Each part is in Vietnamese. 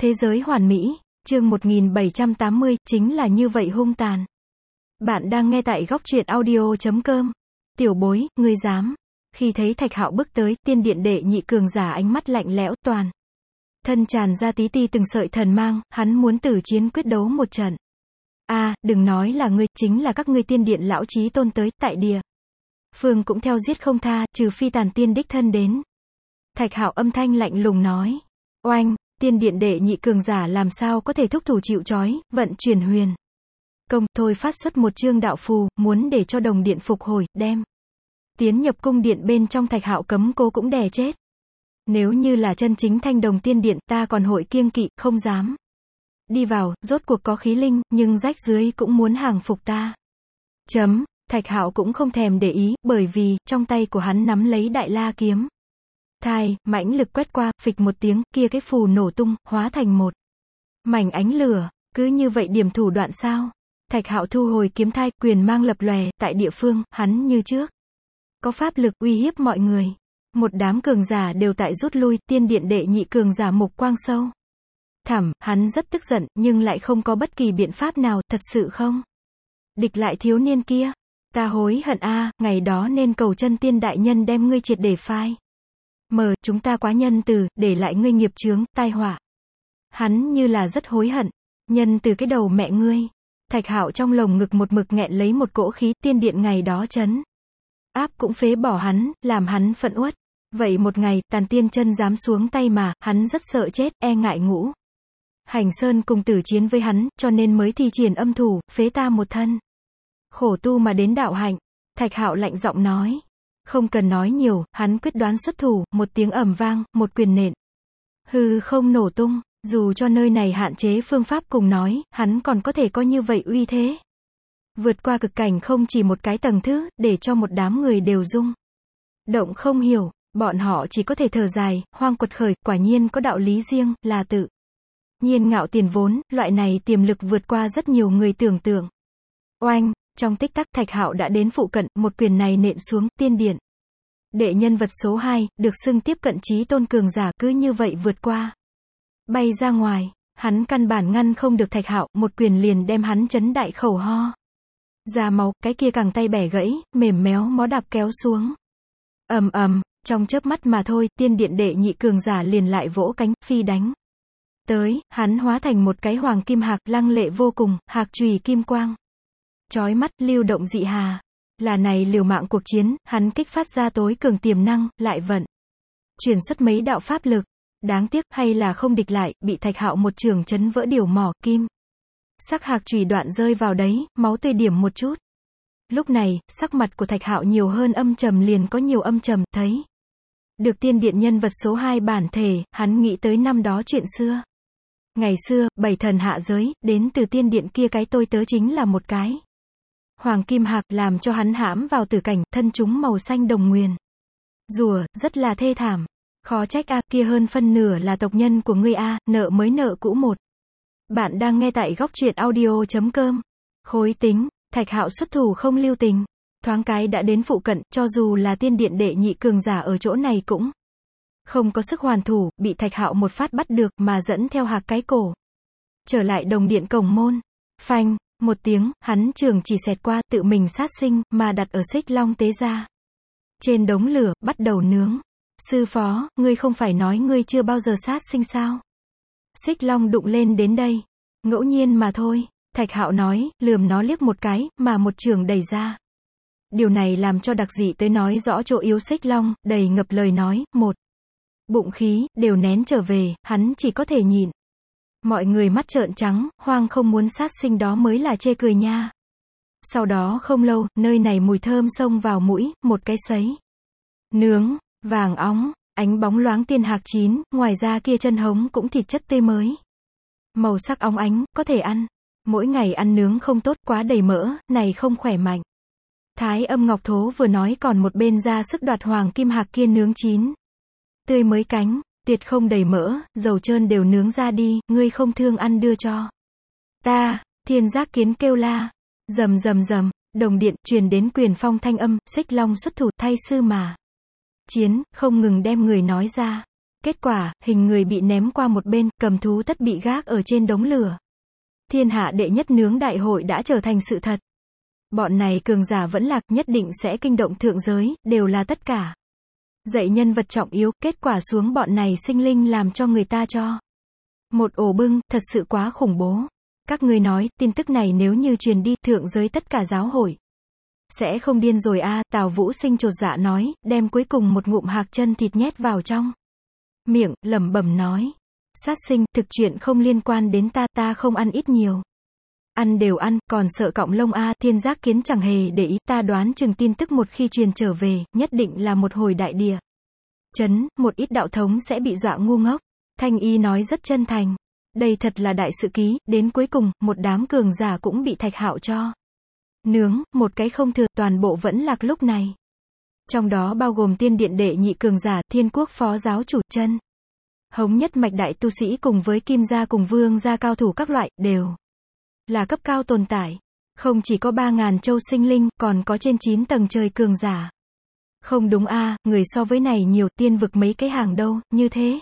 Thế giới hoàn mỹ, chương 1780, chính là như vậy hung tàn. Bạn đang nghe tại góc truyện audio.com. Tiểu bối, ngươi dám. Khi thấy Thạch Hạo bước tới, tiên điện đệ nhị cường giả ánh mắt lạnh lẽo, toàn thân tràn ra tí ti từng sợi thần mang, hắn muốn tử chiến quyết đấu một trận. Đừng nói là ngươi, chính là các ngươi tiên điện lão chí tôn tới, tại địa phương cũng theo giết không tha, trừ phi tàn tiên đích thân đến. Thạch Hạo âm thanh lạnh lùng nói. Oanh, tiên điện đệ nhị cường giả làm sao có thể thúc thủ chịu trói, vận chuyển huyền công, thôi phát xuất một chương đạo phù, muốn để cho đồng điện phục hồi, đem tiến nhập cung điện bên trong. Thạch Hạo cấm cô cũng đè chết. Nếu như là chân chính thanh đồng tiên điện, ta còn hội kiêng kỵ, không dám đi vào, rốt cuộc có khí linh, nhưng rách dưới cũng muốn hàng phục ta. Thạch Hạo cũng không thèm để ý, bởi vì, trong tay của hắn nắm lấy đại la kiếm. Mãnh lực quét qua, phịch một tiếng, kia cái phù nổ tung, hóa thành một mảnh ánh lửa. Cứ như vậy điểm thủ đoạn sao? Thạch Hạo thu hồi kiếm thai, quyền mang lập lòe, tại địa phương, hắn như trước có pháp lực uy hiếp mọi người. Một đám cường giả đều tại rút lui, tiên điện đệ nhị cường giả mục quang sâu thẳm, hắn rất tức giận, nhưng lại không có bất kỳ biện pháp nào, thật sự không địch lại thiếu niên kia. Ta hối hận ngày đó nên cầu chân tiên đại nhân đem ngươi triệt để phai mờ, chúng ta quá nhân từ, để lại ngươi nghiệp chướng, tai họa. Hắn như là rất hối hận. Nhân từ cái đầu mẹ ngươi. Thạch Hạo trong lồng ngực một mực nghẹn lấy một cỗ khí, tiên điện ngày đó trấn áp cũng phế bỏ hắn, làm hắn phẫn uất. Vậy một ngày, tàn tiên chân dám xuống tay mà, hắn rất sợ chết, e ngại ngũ hành sơn cùng tử chiến với hắn, cho nên mới thi triển âm thủ, phế ta một thân khổ tu mà đến đạo hạnh. Thạch Hạo lạnh giọng nói. Không cần nói nhiều, hắn quyết đoán xuất thủ, một tiếng ầm vang, một quyền nện hư không nổ tung. Dù cho nơi này hạn chế phương pháp cùng nói, hắn còn có thể có như vậy uy thế. Vượt qua cực cảnh không chỉ một cái tầng thứ, để cho một đám người đều rung động không hiểu, bọn họ chỉ có thể thở dài, hoang quật khởi, quả nhiên có đạo lý riêng, là tự nhiên ngạo tiền vốn, loại này tiềm lực vượt qua rất nhiều người tưởng tượng. Oanh, trong tích tắc Thạch Hạo đã đến phụ cận, một quyền này nện xuống, tiên điện đệ nhân vật số 2, được xưng tiếp cận chí tôn cường giả, cứ như vậy vượt qua, bay ra ngoài. Hắn căn bản ngăn không được Thạch Hạo, một quyền liền đem hắn chấn đại khẩu ho ra máu, cái kia cẳng tay bẻ gãy, mềm méo mó đạp kéo xuống. Trong chớp mắt mà thôi, tiên điện đệ nhị cường giả liền lại vỗ cánh, phi đánh tới. Hắn hóa thành một cái hoàng kim hạc, lăng lệ vô cùng, hạc chùy kim quang chói mắt, lưu động dị hà. Là này liều mạng cuộc chiến, hắn kích phát ra tối cường tiềm năng, lại vận chuyển xuất mấy đạo pháp lực. Đáng tiếc, hay là không địch lại, bị Thạch Hạo một trường chấn vỡ điều mỏ, kim sắc hạc chùy đoạn rơi vào đấy, máu tươi điểm một chút. Lúc này, sắc mặt của Thạch Hạo nhiều hơn âm trầm, liền có nhiều âm trầm, thấy được tiên điện nhân vật số 2 bản thể, hắn nghĩ tới năm đó chuyện xưa. Ngày xưa, 7 thần hạ giới, đến từ tiên điện kia cái tôi tớ chính là một cái hoàng kim hạc, làm cho hắn hãm vào tử cảnh, thân chúng màu xanh đồng nguyền rùa, rất là thê thảm. Khó trách kia hơn phân nửa là tộc nhân của ngươi nợ mới nợ cũ một. Bạn đang nghe tại góc truyện audio.com. Khối tính, Thạch Hạo xuất thủ không lưu tình. Thoáng cái đã đến phụ cận, cho dù là tiên điện đệ nhị cường giả ở chỗ này cũng không có sức hoàn thủ, bị Thạch Hạo một phát bắt được, mà dẫn theo hạc cái cổ trở lại đồng điện cổng môn. Phanh, một tiếng, hắn trường chỉ xẹt qua, tự mình sát sinh, mà đặt ở xích long tế ra trên đống lửa, bắt đầu nướng. Sư phó, ngươi không phải nói ngươi chưa bao giờ sát sinh sao? Xích long đụng lên đến đây. Ngẫu nhiên mà thôi. Thạch Hạo nói, lườm nó liếc một cái, mà một trường đẩy ra. Điều này làm cho đặc dị tới nói rõ chỗ yếu xích long, đầy ngập lời nói, một bụng khí, đều nén trở về, hắn chỉ có thể nhịn. Mọi người mắt trợn trắng, hoang không muốn sát sinh đó mới là chê cười nha. Sau đó không lâu, nơi này mùi thơm xông vào mũi, một cái sấy nướng vàng óng, ánh bóng loáng tiên hạc chín, ngoài ra kia chân hống cũng thịt chất tươi mới. Màu sắc óng ánh, có thể ăn. Mỗi ngày ăn nướng không tốt, quá đầy mỡ, này không khỏe mạnh. Thái Âm Ngọc Thố vừa nói còn một bên ra sức đoạt hoàng kim hạc kia nướng chín tươi mới cánh, tuyệt không đầy mỡ, dầu trơn đều nướng ra đi, ngươi không thương ăn đưa cho ta. Thiên Giác Kiến kêu la. Rầm, đồng điện truyền đến quyền phong thanh âm, xích long xuất thủ, thay sư mà chiến, không ngừng đem người nói ra. Kết quả, hình người bị ném qua một bên, cầm thú tất bị gác ở trên đống lửa. Thiên hạ đệ nhất nướng đại hội đã trở thành sự thật. Bọn này cường giả vẫn lạc, nhất định sẽ kinh động thượng giới, đều là tất cả. Dạy nhân vật trọng yếu, kết quả xuống bọn này sinh linh làm cho người ta cho một ổ bưng, thật sự quá khủng bố. Các ngươi nói, tin tức này nếu như truyền đi, thượng giới tất cả giáo hội sẽ không điên rồi a? Tào Vũ Sinh chột dạ nói, đem cuối cùng một ngụm hạc chân thịt nhét vào trong miệng, lẩm bẩm nói. Sát sinh, thực chuyện không liên quan đến ta, ta không ăn ít nhiều. Ăn đều ăn, còn sợ cọng lông a? Thiên Giác Kiến chẳng hề để ý, ta đoán chừng tin tức một khi truyền trở về, nhất định là một hồi đại địa chấn, một ít đạo thống sẽ bị dọa ngu ngốc. Thanh Y nói rất chân thành. Đây thật là đại sự ký, đến cuối cùng, một đám cường giả cũng bị Thạch Hạo cho nướng, một cái không thừa, toàn bộ vẫn lạc lúc này. Trong đó bao gồm tiên điện đệ nhị cường giả, Thiên Quốc phó giáo chủ, chân hống nhất mạch đại tu sĩ cùng với Kim gia cùng Vương gia cao thủ các loại, đều là cấp cao tồn tại. Không chỉ có 3.000 châu sinh linh, còn có trên 9 tầng trời cường giả. Không đúng a, người so với này nhiều, tiên vực mấy cái hàng đâu, như thế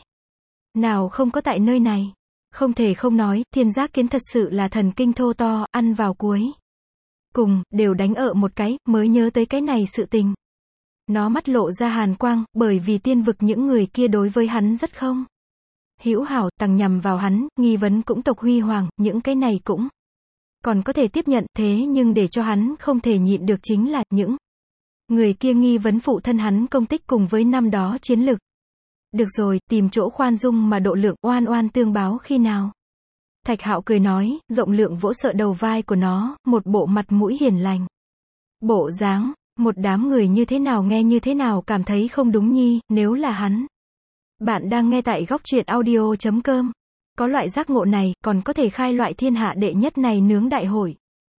nào không có tại nơi này. Không thể không nói, Thiên Giác Kiến thật sự là thần kinh thô to, ăn vào cuối cùng, đều đánh ở một cái, mới nhớ tới cái này sự tình. Nó mắt lộ ra hàn quang, bởi vì tiên vực những người kia đối với hắn rất không hữu hảo, tằng nhằm vào hắn, nghi vấn cũng tộc huy hoàng, những cái này cũng còn có thể tiếp nhận, thế nhưng để cho hắn không thể nhịn được chính là, những người kia nghi vấn phụ thân hắn công tích cùng với năm đó chiến lực. Được rồi, tìm chỗ khoan dung mà độ lượng, oan oan tương báo khi nào. Thạch Hạo cười nói, rộng lượng vỗ sợ đầu vai của nó, một bộ mặt mũi hiền lành. Bộ dáng, một đám người như thế nào nghe như thế nào cảm thấy không đúng nhi, nếu là hắn. Bạn đang nghe tại góc truyện audio.com. Có loại giác ngộ này, còn có thể khai loại thiên hạ đệ nhất này nướng đại hội.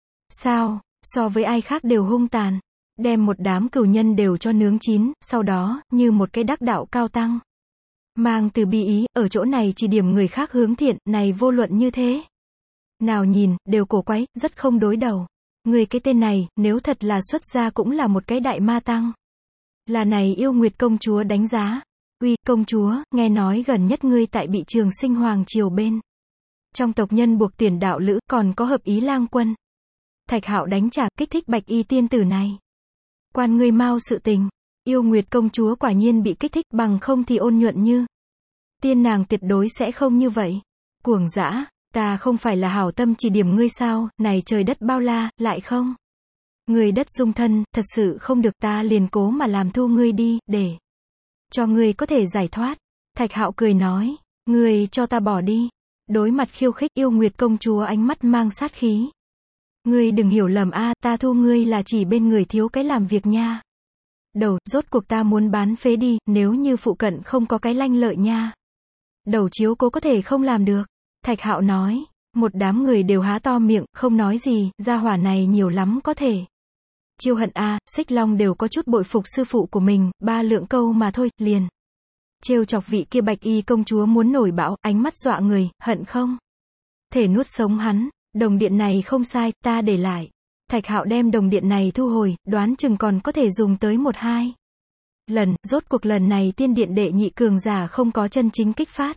Sao, so với ai khác đều hung tàn. Đem một đám cừu nhân đều cho nướng chín, sau đó, như một cái đắc đạo cao tăng. Mang từ bi ý, ở chỗ này chỉ điểm người khác hướng thiện, này vô luận như thế. Nào nhìn, đều cổ quái, rất không đối đầu. Người cái tên này, nếu thật là xuất gia cũng là một cái đại ma tăng. Là này Yêu Nguyệt công chúa đánh giá. Uy, công chúa, nghe nói gần nhất ngươi tại bị Trường Sinh hoàng triều bên trong tộc nhân buộc tiền đạo lữ, còn có hợp ý lang quân. Thạch Hạo đánh trả, kích thích Bạch Y tiên tử này. Quan ngươi mau sự tình. Yêu Nguyệt công chúa quả nhiên bị kích thích, bằng không thì ôn nhuận như tiên nàng tuyệt đối sẽ không như vậy. Cuồng dã, ta không phải là hảo tâm chỉ điểm ngươi sao, này trời đất bao la, lại không. Người đất dung thân, thật sự không được, ta liền cố mà làm thu ngươi đi, để cho ngươi có thể giải thoát. Thạch Hạo cười nói, ngươi cho ta bỏ đi. Đối mặt khiêu khích, Yêu Nguyệt công chúa ánh mắt mang sát khí. Ngươi đừng hiểu lầm a, ta thu ngươi là chỉ bên người thiếu cái làm việc nha. Đầu, rốt cuộc ta muốn bán phế đi, nếu như phụ cận không có cái lanh lợi nha. Đầu chiếu cố có thể không làm được. Thạch Hạo nói, một đám người đều há to miệng, không nói gì, gia hỏa này nhiều lắm có thể. Chiêu hận a, Xích Long đều có chút bội phục sư phụ của mình, 3 lượng câu mà thôi, liền. Trêu chọc vị kia Bạch Y công chúa muốn nổi bão, ánh mắt dọa người, hận không thể nuốt sống hắn. Đồng điện này không sai, ta để lại. Thạch Hạo đem đồng điện này thu hồi, đoán chừng còn có thể dùng tới 1-2 lần, rốt cuộc lần này tiên điện đệ nhị cường giả không có chân chính kích phát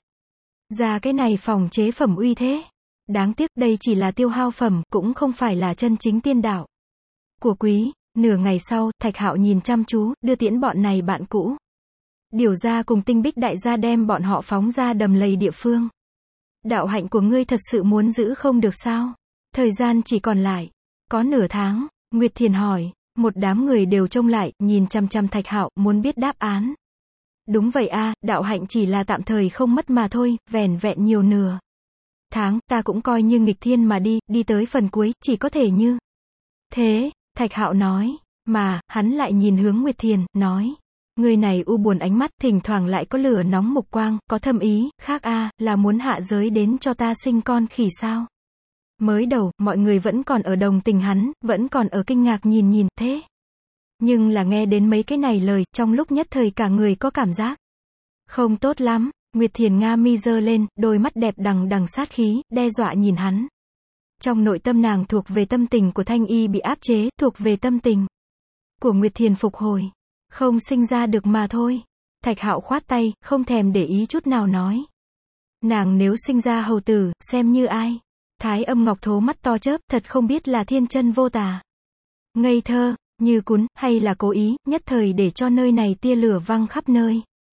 ra cái này phòng chế phẩm uy thế. Đáng tiếc, đây chỉ là tiêu hao phẩm, cũng không phải là chân chính tiên đạo của quý. Nửa ngày sau, Thạch Hạo nhìn chăm chú, đưa tiễn bọn này bạn cũ. Điều ra cùng Tinh Bích đại gia đem bọn họ phóng ra đầm lầy địa phương. Đạo hạnh của ngươi thật sự muốn giữ không được sao? Thời gian chỉ còn lại có nửa tháng. Nguyệt Thiền hỏi. Một đám người đều trông lại, nhìn chăm chăm Thạch Hạo, muốn biết đáp án. Đúng vậy a, đạo hạnh chỉ là tạm thời không mất mà thôi, vẻn vẹn nhiều nửa tháng, ta cũng coi như nghịch thiên mà đi tới phần cuối, chỉ có thể như thế. Thạch Hạo nói. Mà, hắn lại nhìn hướng Nguyệt Thiền, nói. Người này u buồn ánh mắt, thỉnh thoảng lại có lửa nóng mục quang, có thâm ý, khác a, là muốn hạ giới đến cho ta sinh con khỉ sao? Mới đầu, mọi người vẫn còn ở đồng tình hắn, vẫn còn ở kinh ngạc nhìn thế. Nhưng là nghe đến mấy cái này lời, trong lúc nhất thời cả người có cảm giác không tốt lắm. Nguyệt Thiền nga mi giơ lên, đôi mắt đẹp đằng đằng sát khí, đe dọa nhìn hắn. Trong nội tâm nàng thuộc về tâm tình của Thanh Y bị áp chế, thuộc về tâm tình của Nguyệt Thiền phục hồi. Không sinh ra được mà thôi. Thạch Hạo khoát tay, không thèm để ý chút nào nói. Nàng nếu sinh ra hầu tử, xem như ai? Thái Âm Ngọc Thố mắt to chớp, thật không biết là thiên chân vô tà, ngây thơ, như cún, hay là cố ý, nhất thời để cho nơi này tia lửa văng khắp nơi.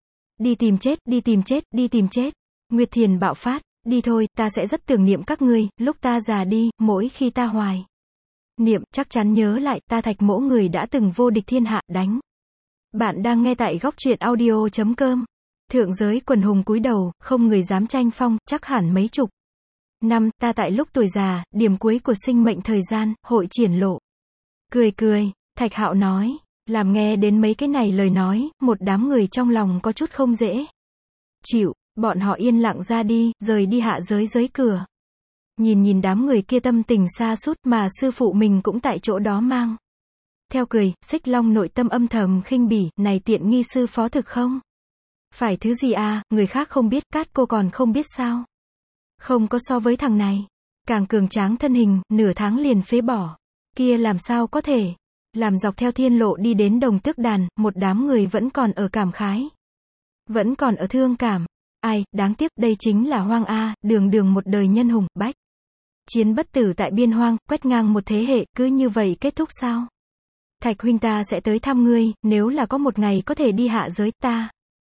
Đi tìm chết, đi tìm chết, đi tìm chết. Nguyệt Thiền bạo phát, đi thôi, ta sẽ rất tưởng niệm các ngươi, lúc ta già đi, mỗi khi ta hoài niệm, chắc chắn nhớ lại, ta Thạch mỗ người đã từng vô địch thiên hạ, đánh. Bạn đang nghe tại góc truyện audio.com. Thượng giới quần hùng cúi đầu, không người dám tranh phong, chắc hẳn mấy chục năm, ta tại lúc tuổi già, điểm cuối của sinh mệnh thời gian, hội triển lộ. Cười cười, Thạch Hạo nói, làm nghe đến mấy cái này lời nói, một đám người trong lòng có chút không dễ chịu, bọn họ yên lặng ra đi, rời đi hạ giới giới cửa. Nhìn đám người kia tâm tình xa sút mà sư phụ mình cũng tại chỗ đó mang theo cười, Xích Long nội tâm âm thầm khinh bỉ, này tiện nghi sư phó thực không? Phải thứ gì à, người khác không biết, Cát cô còn không biết sao? Không có so với thằng này, càng cường tráng thân hình, nửa tháng liền phế bỏ. Kia làm sao có thể? Làm dọc theo thiên lộ đi đến Đồng Tước Đàn, một đám người vẫn còn ở cảm khái. Vẫn còn ở thương cảm. Ai, đáng tiếc, đây chính là hoang A, đường một đời nhân hùng, bách. Chiến bất tử tại biên hoang, quét ngang một thế hệ, cứ như vậy kết thúc sao? Thạch huynh ta sẽ tới thăm ngươi, nếu là có một ngày có thể đi hạ giới ta.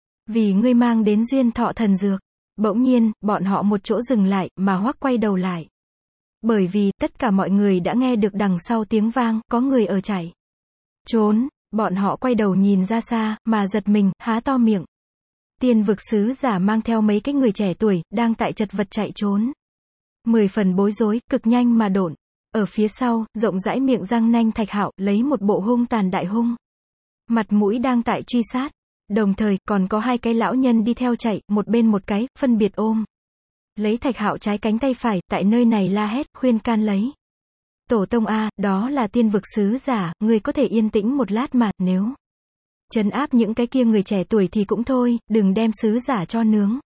Vì ngươi mang đến duyên thọ thần dược. Bỗng nhiên, bọn họ một chỗ dừng lại, mà Hoắc quay đầu lại. Bởi vì, tất cả mọi người đã nghe được đằng sau tiếng vang, có người ở chạy trốn, bọn họ quay đầu nhìn ra xa, mà giật mình, há to miệng. Tiên vực sứ giả mang theo mấy cái người trẻ tuổi, đang tại chật vật chạy trốn. 10 phần bối rối, cực nhanh mà độn. Ở phía sau, rộng rãi miệng răng nanh Thạch Hạo, lấy một bộ hung tàn đại hung. Mặt mũi đang tại truy sát. Đồng thời, còn có hai cái lão nhân đi theo chạy, một bên một cái, phân biệt ôm lấy Thạch Hạo trái cánh tay phải, tại nơi này la hét, khuyên can lấy. Tổ tông A, đó là tiên vực sứ giả, người có thể yên tĩnh một lát mà, nếu trấn áp những cái kia người trẻ tuổi thì cũng thôi, đừng đem sứ giả cho nướng.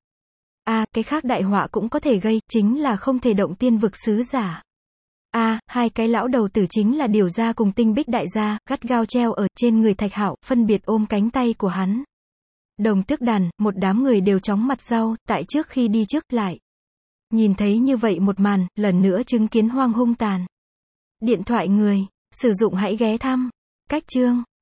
Cái khác đại họa cũng có thể gây, chính là không thể động tiên vực sứ giả. Hai cái lão đầu tử chính là Điều gia cùng Tinh Bích đại gia, gắt gao treo ở trên người Thạch Hạo, phân biệt ôm cánh tay của hắn. Đồng Tước Đàn, một đám người đều chóng mặt rau, tại trước khi đi trước lại. Nhìn thấy như vậy một màn, lần nữa chứng kiến hoang hung tàn. Điện thoại người, sử dụng hãy ghé thăm. Cách chương.